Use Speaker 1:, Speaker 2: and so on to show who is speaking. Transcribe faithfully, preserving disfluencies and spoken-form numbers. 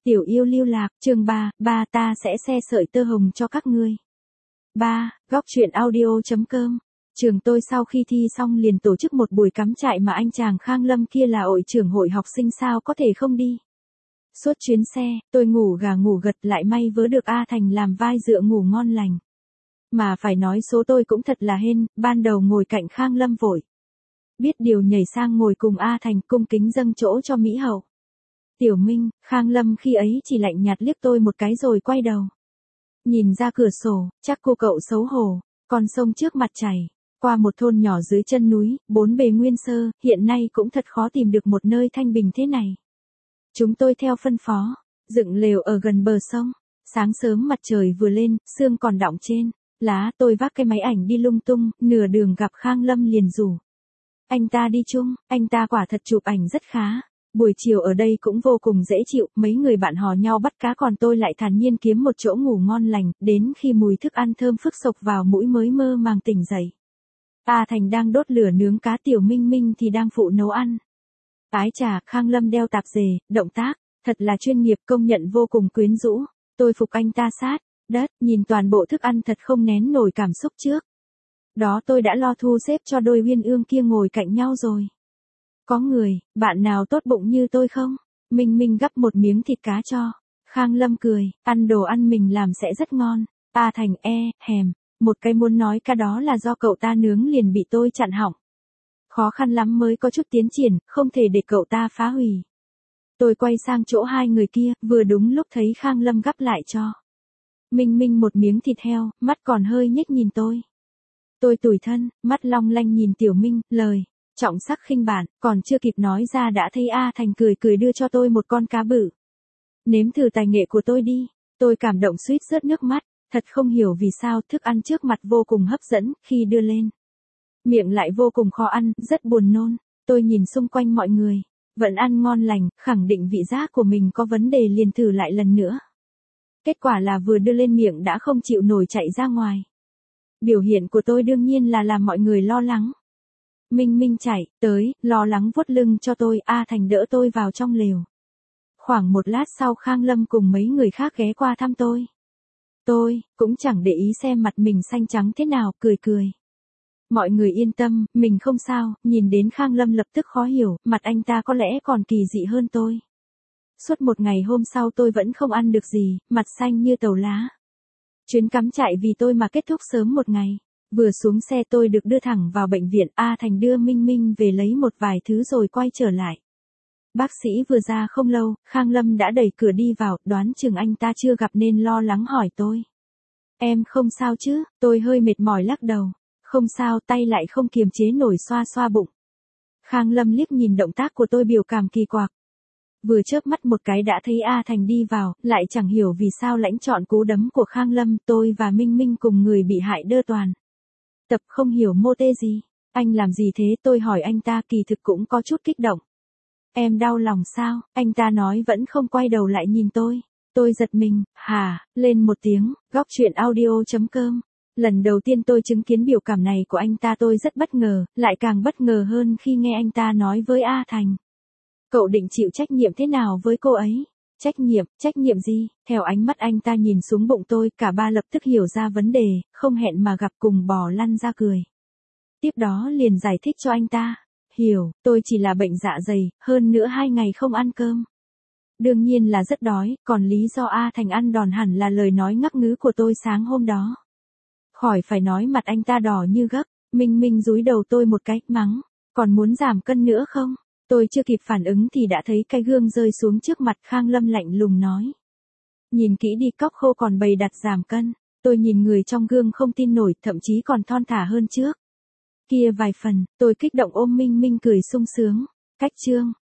Speaker 1: Tiểu yêu lưu lạc, chương ba, ba ta sẽ xe sợi tơ hồng cho các ngươi. ba. Góc truyện audio chấm com. Trường tôi sau khi thi xong liền tổ chức một buổi cắm trại mà anh chàng Khang Lâm kia là hội trưởng hội học sinh sao có thể không đi. Suốt chuyến xe, tôi ngủ gà ngủ gật lại may vớ được A Thành làm vai dựa ngủ ngon lành. Mà phải nói số tôi cũng thật là hên, ban đầu ngồi cạnh Khang Lâm vội. Biết điều nhảy sang ngồi cùng A Thành cung kính dâng chỗ cho Mỹ Hậu. Tiểu Minh, Khang Lâm khi ấy chỉ lạnh nhạt liếc tôi một cái rồi quay đầu. Nhìn ra cửa sổ, chắc cô cậu xấu hổ, con sông trước mặt chảy, qua một thôn nhỏ dưới chân núi, bốn bề nguyên sơ, hiện nay cũng thật khó tìm được một nơi thanh bình thế này. Chúng tôi theo phân phó, dựng lều ở gần bờ sông, sáng sớm mặt trời vừa lên, sương còn đọng trên, lá tôi vác cái máy ảnh đi lung tung, nửa đường gặp Khang Lâm liền rủ. Anh ta đi chung, anh ta quả thật chụp ảnh rất khá. Buổi chiều ở đây cũng vô cùng dễ chịu, mấy người bạn hò nhau bắt cá còn tôi lại thản nhiên kiếm một chỗ ngủ ngon lành, đến khi mùi thức ăn thơm phức sộc vào mũi mới mơ màng tỉnh dậy. A Thành đang đốt lửa nướng cá, Tiểu Minh Minh thì đang phụ nấu ăn. Ái chà, Khang Lâm đeo tạp dề, động tác, thật là chuyên nghiệp, công nhận vô cùng quyến rũ, tôi phục anh ta sát, đất, nhìn toàn bộ thức ăn thật không nén nổi cảm xúc trước. Đó tôi đã lo thu xếp cho đôi uyên ương kia ngồi cạnh nhau rồi. Có người, bạn nào tốt bụng như tôi không? Minh Minh gắp một miếng thịt cá cho. Khang Lâm cười, ăn đồ ăn mình làm sẽ rất ngon. A Thành e, hèm, một cái muốn nói ca đó là do cậu ta nướng liền bị tôi chặn hỏng. Khó khăn lắm mới có chút tiến triển, không thể để cậu ta phá hủy. Tôi quay sang chỗ hai người kia, vừa đúng lúc thấy Khang Lâm gắp lại cho. Minh Minh một miếng thịt heo, mắt còn hơi nhếch nhìn tôi. Tôi tủi thân, mắt long lanh nhìn Tiểu Minh, lời. Trọng sắc khinh bản, còn chưa kịp nói ra đã thấy A Thành cười cười đưa cho tôi một con cá bự. Nếm thử tài nghệ của tôi đi, tôi cảm động suýt rớt nước mắt, thật không hiểu vì sao thức ăn trước mặt vô cùng hấp dẫn, khi đưa lên. Miệng lại vô cùng khó ăn, rất buồn nôn, tôi nhìn xung quanh mọi người, vẫn ăn ngon lành, khẳng định vị giác của mình có vấn đề liền thử lại lần nữa. Kết quả là vừa đưa lên miệng đã không chịu nổi chạy ra ngoài. Biểu hiện của tôi đương nhiên là làm mọi người lo lắng. Minh Minh chạy tới, lo lắng vuốt lưng cho tôi, A Thành đỡ tôi vào trong lều. Khoảng một lát sau Khang Lâm cùng mấy người khác ghé qua thăm tôi. Tôi, cũng chẳng để ý xem mặt mình xanh trắng thế nào, cười cười. Mọi người yên tâm, mình không sao, nhìn đến Khang Lâm lập tức khó hiểu, mặt anh ta có lẽ còn kỳ dị hơn tôi. Suốt một ngày hôm sau tôi vẫn không ăn được gì, mặt xanh như tàu lá. Chuyến cắm trại vì tôi mà kết thúc sớm một ngày. Vừa xuống xe tôi được đưa thẳng vào bệnh viện, A Thành đưa Minh Minh về lấy một vài thứ rồi quay trở lại. Bác sĩ vừa ra không lâu, Khang Lâm đã đẩy cửa đi vào, đoán chừng anh ta chưa gặp nên lo lắng hỏi tôi. Em không sao chứ, tôi hơi mệt mỏi lắc đầu. Không sao, tay lại không kiềm chế nổi xoa xoa bụng. Khang Lâm liếc nhìn động tác của tôi biểu cảm kỳ quặc. Vừa chớp mắt một cái đã thấy A Thành đi vào, lại chẳng hiểu vì sao lãnh chọn cú đấm của Khang Lâm, tôi và Minh Minh cùng người bị hại đơ toàn. Tập không hiểu mô tê gì, anh làm gì thế, tôi hỏi anh ta, kỳ thực cũng có chút kích động. Em đau lòng sao, anh ta nói vẫn không quay đầu lại nhìn tôi. Tôi giật mình, hà, lên một tiếng, góc truyện audio chấm com. Lần đầu tiên tôi chứng kiến biểu cảm này của anh ta tôi rất bất ngờ, lại càng bất ngờ hơn khi nghe anh ta nói với A Thành. Cậu định chịu trách nhiệm thế nào với cô ấy? Trách nhiệm, trách nhiệm gì? Theo ánh mắt anh ta nhìn xuống bụng tôi, cả ba lập tức hiểu ra vấn đề, không hẹn mà gặp cùng bò lăn ra cười. Tiếp đó liền giải thích cho anh ta. Hiểu, tôi chỉ là bệnh dạ dày, hơn nữa hai ngày không ăn cơm. Đương nhiên là rất đói, còn lý do A Thành ăn đòn hẳn là lời nói ngắc ngứ của tôi sáng hôm đó. Khỏi phải nói mặt anh ta đỏ như gấc, Minh Minh dúi đầu tôi một cái, mắng. Còn muốn giảm cân nữa không? Tôi chưa kịp phản ứng thì đã thấy cái gương rơi xuống trước mặt, Khang Lâm lạnh lùng nói. Nhìn kỹ đi, cóc khô còn bày đặt giảm cân. Tôi nhìn người trong gương không tin nổi, thậm chí còn thon thả hơn trước. Kia vài phần, tôi kích động ôm Minh Minh cười sung sướng. Cách chương.